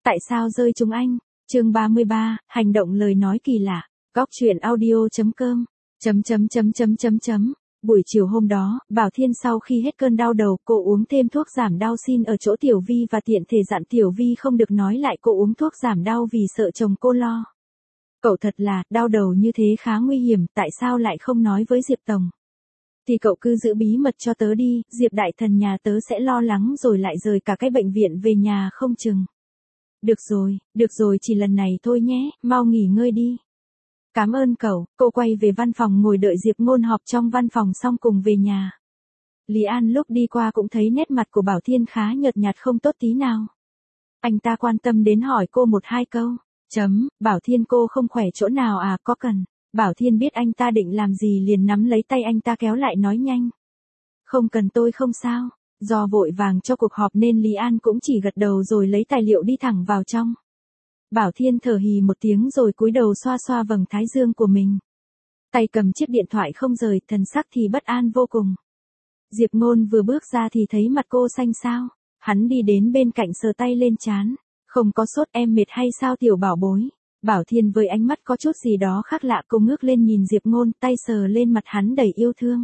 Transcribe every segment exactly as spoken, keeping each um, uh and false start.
Tại sao rơi trúng anh? Chương ba mươi ba, hành động lời nói kỳ lạ. Góc truyện audio chấm com. Chấm chấm chấm chấm chấm chấm. Buổi chiều hôm đó, Bảo Thiên sau khi hết cơn đau đầu, cô uống thêm thuốc giảm đau xin ở chỗ Tiểu Vi và tiện thể dặn Tiểu Vi không được nói lại cô uống thuốc giảm đau vì sợ chồng cô lo. Cậu thật là, đau đầu như thế khá nguy hiểm, tại sao lại không nói với Diệp Tổng? Thì cậu cứ giữ bí mật cho tớ đi, Diệp đại thần nhà tớ sẽ lo lắng rồi lại rời cả cái bệnh viện về nhà không chừng. Được rồi, được rồi chỉ lần này thôi nhé, mau nghỉ ngơi đi. Cảm ơn cậu, cô quay về văn phòng ngồi đợi Diệp Ngôn họp trong văn phòng xong cùng về nhà. Lý An lúc đi qua cũng thấy nét mặt của Bảo Thiên khá nhợt nhạt không tốt tí nào. Anh ta quan tâm đến hỏi cô một hai câu. Chấm, Bảo Thiên cô không khỏe chỗ nào à, có cần. Bảo Thiên biết anh ta định làm gì liền nắm lấy tay anh ta kéo lại nói nhanh. Không cần tôi không sao. Do vội vàng cho cuộc họp nên Lý An cũng chỉ gật đầu rồi lấy tài liệu đi thẳng vào trong. Bảo Thiên thở hì một tiếng rồi cúi đầu xoa xoa vầng thái dương của mình. Tay cầm chiếc điện thoại không rời, thần sắc thì bất an vô cùng. Diệp Ngôn vừa bước ra thì thấy mặt cô xanh xao. Hắn đi đến bên cạnh sờ tay lên trán. Không có sốt em mệt hay sao tiểu bảo bối. Bảo Thiên với ánh mắt có chút gì đó khác lạ cô ngước lên nhìn Diệp Ngôn, tay sờ lên mặt hắn đầy yêu thương.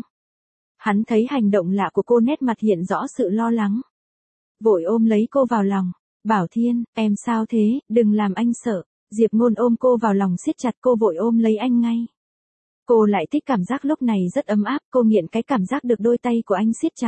Hắn thấy hành động lạ của cô nét mặt hiện rõ sự lo lắng. Vội ôm lấy cô vào lòng. Bảo Thiên, em sao thế, đừng làm anh sợ. Diệp Ngôn ôm cô vào lòng siết chặt cô vội ôm lấy anh ngay. Cô lại thích cảm giác lúc này rất ấm áp, cô nghiện cái cảm giác được đôi tay của anh siết chặt.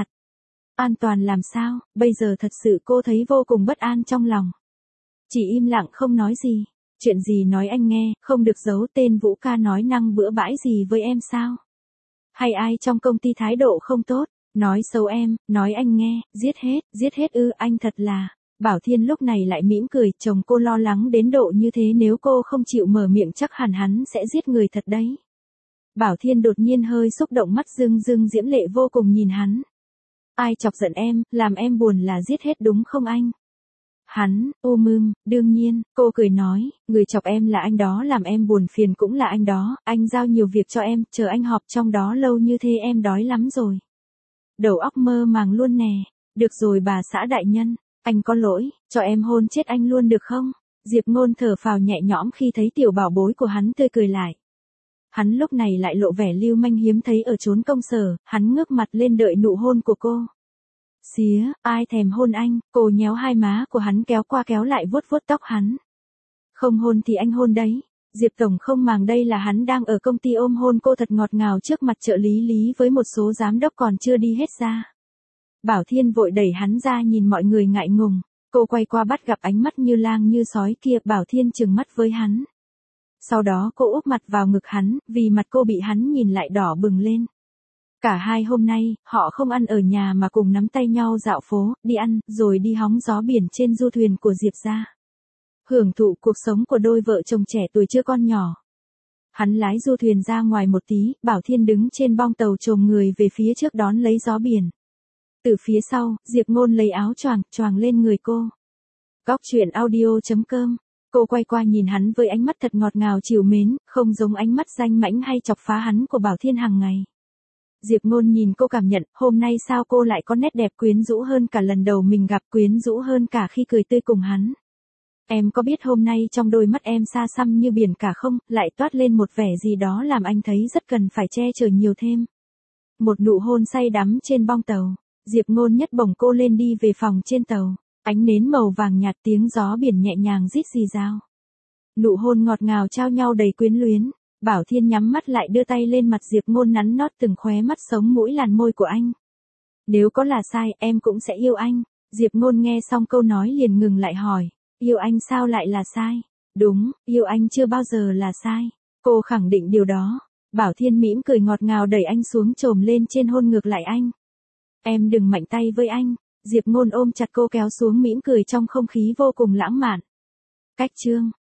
An toàn làm sao, bây giờ thật sự cô thấy vô cùng bất an trong lòng. Chỉ im lặng không nói gì. Chuyện gì nói anh nghe, không được giấu tên Vũ ca nói năng bữa bãi gì với em sao? Hay ai trong công ty thái độ không tốt, nói xấu em, nói anh nghe, giết hết, giết hết ư, anh thật là. Bảo Thiên lúc này lại mỉm cười, chồng cô lo lắng đến độ như thế nếu cô không chịu mở miệng chắc hẳn hắn sẽ giết người thật đấy. Bảo Thiên đột nhiên hơi xúc động mắt rưng rưng diễm lệ vô cùng nhìn hắn. Ai chọc giận em, làm em buồn là giết hết đúng không anh? Hắn, ôm ưm, đương nhiên, cô cười nói, người chọc em là anh đó làm em buồn phiền cũng là anh đó, anh giao nhiều việc cho em, chờ anh họp trong đó lâu như thế em đói lắm rồi. Đầu óc mơ màng luôn nè, được rồi bà xã đại nhân, anh có lỗi, cho em hôn chết anh luôn được không? Diệp Ngôn thở phào nhẹ nhõm khi thấy tiểu bảo bối của hắn tươi cười lại. Hắn lúc này lại lộ vẻ lưu manh hiếm thấy ở chốn công sở, hắn ngước mặt lên đợi nụ hôn của cô. Xía, ai thèm hôn anh, cô nhéo hai má của hắn kéo qua kéo lại vuốt vuốt tóc hắn. Không hôn thì anh hôn đấy. Diệp Tổng không màng đây là hắn đang ở công ty ôm hôn cô thật ngọt ngào trước mặt trợ lý Lý với một số giám đốc còn chưa đi hết ra. Bảo Thiên vội đẩy hắn ra nhìn mọi người ngại ngùng, cô quay qua bắt gặp ánh mắt như lang như sói kia, Bảo Thiên trừng mắt với hắn. Sau đó cô úp mặt vào ngực hắn, vì mặt cô bị hắn nhìn lại đỏ bừng lên. Cả hai hôm nay, họ không ăn ở nhà mà cùng nắm tay nhau dạo phố, đi ăn, rồi đi hóng gió biển trên du thuyền của Diệp gia. Hưởng thụ cuộc sống của đôi vợ chồng trẻ tuổi chưa con nhỏ. Hắn lái du thuyền ra ngoài một tí, Bảo Thiên đứng trên bong tàu chồm người về phía trước đón lấy gió biển. Từ phía sau, Diệp Ngôn lấy áo choàng, choàng lên người cô. Góc truyện audio chấm com. Cô quay qua nhìn hắn với ánh mắt thật ngọt ngào trìu mến, không giống ánh mắt danh mãnh hay chọc phá hắn của Bảo Thiên hàng ngày. Diệp Ngôn nhìn cô cảm nhận, hôm nay sao cô lại có nét đẹp quyến rũ hơn cả lần đầu mình gặp, quyến rũ hơn cả khi cười tươi cùng hắn. Em có biết hôm nay trong đôi mắt em xa xăm như biển cả không, lại toát lên một vẻ gì đó làm anh thấy rất cần phải che chở nhiều thêm. Một nụ hôn say đắm trên bong tàu, Diệp Ngôn nhấc bổng cô lên đi về phòng trên tàu, ánh nến màu vàng nhạt tiếng gió biển nhẹ nhàng rít rì rào. Nụ hôn ngọt ngào trao nhau đầy quyến luyến. Bảo Thiên nhắm mắt lại đưa tay lên mặt Diệp Ngôn nắn nót từng khóe mắt sống mũi làn môi của anh. Nếu có là sai, em cũng sẽ yêu anh. Diệp Ngôn nghe xong câu nói liền ngừng lại hỏi, yêu anh sao lại là sai? Đúng, yêu anh chưa bao giờ là sai. Cô khẳng định điều đó. Bảo Thiên mỉm cười ngọt ngào đẩy anh xuống chồm lên trên hôn ngược lại anh. Em đừng mạnh tay với anh. Diệp Ngôn ôm chặt cô kéo xuống mỉm cười trong không khí vô cùng lãng mạn. Cách chương